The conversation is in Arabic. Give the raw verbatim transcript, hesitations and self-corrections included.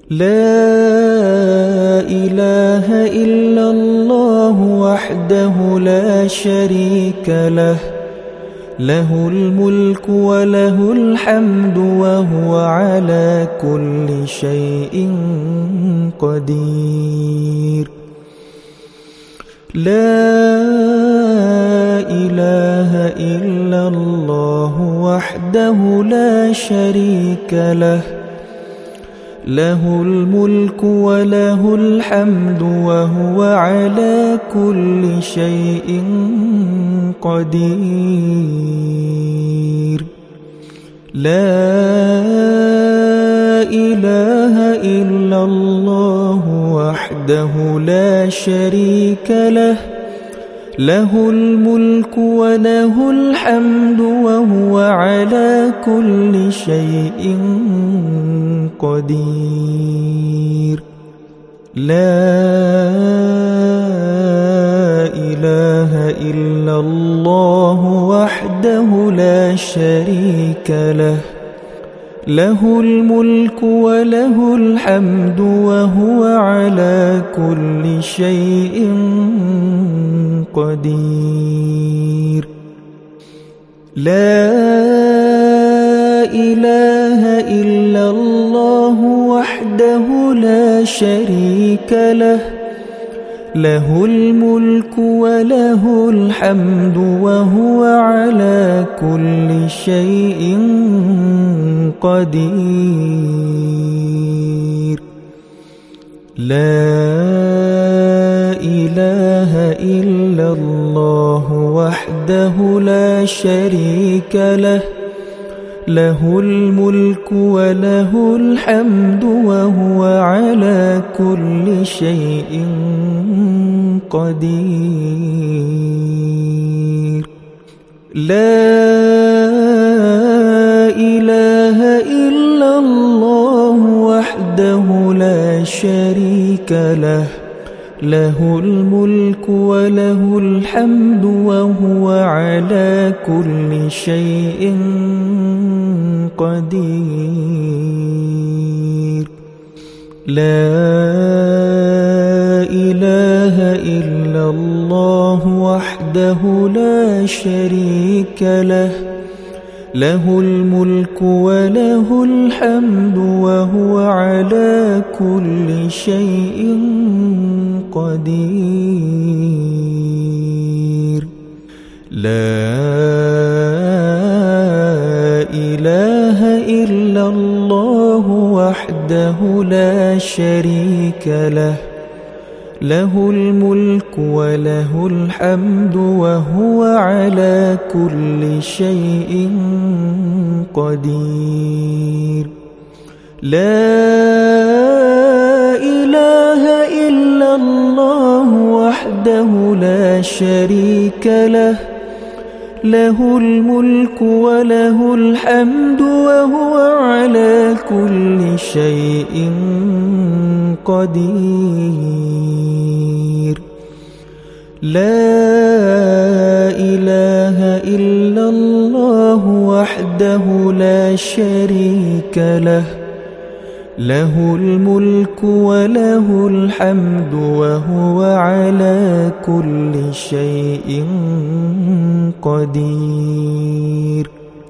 لا إله إلا الله وحده لا شريك له، له الملك وله الحمد وهو على كل شيء قدير. لا إله إلا الله وحده لا شريك له، له الملك وله الحمد وهو على كل شيء قدير. لا إله إلا الله وحده لا شريك له، له الملك وله الحمد وهو على كل شيء قدير. لا إله إلا الله وحده لا شريك له، له الملك وله الحمد وهو على كل شيء قدير. لا إله إلا الله وحده لا شريك له، له الملك وله الحمد وهو على كل شيء قدير. لا إله إلا الله وحده لا شريك له، له الملك وله الحمد وهو على كل شيء قدير. لا إله إلا الله وحده لا شريك له، له الملك وله الحمد وهو على كل شيء قدير. لا إله إلا الله وحده لا شريك له، له الملك وله الحمد وهو على كل شيء قدير. لا إله إلا الله وحده لا شريك له، له الملك وله الحمد وهو على كل شيء قدير. لا إله إلا الله وحده لا شريك له، له الملك وله الحمد وهو على كل شيء قدير. لا إله إلا الله وحده لا شريك له، له الملك وله الحمد وهو على كل شيء قدير. لا إله إلا الله وحده لا شريك له، له الملك وله الحمد وهو على كل شيء قدير. لا إله إلا الله وحده لا شريك له، له الملك وله الحمد وهو على كل شيء قدير. لا إله إلا الله وحده لا شريك له، له الملك وله الحمد وهو على كل شيء قدير.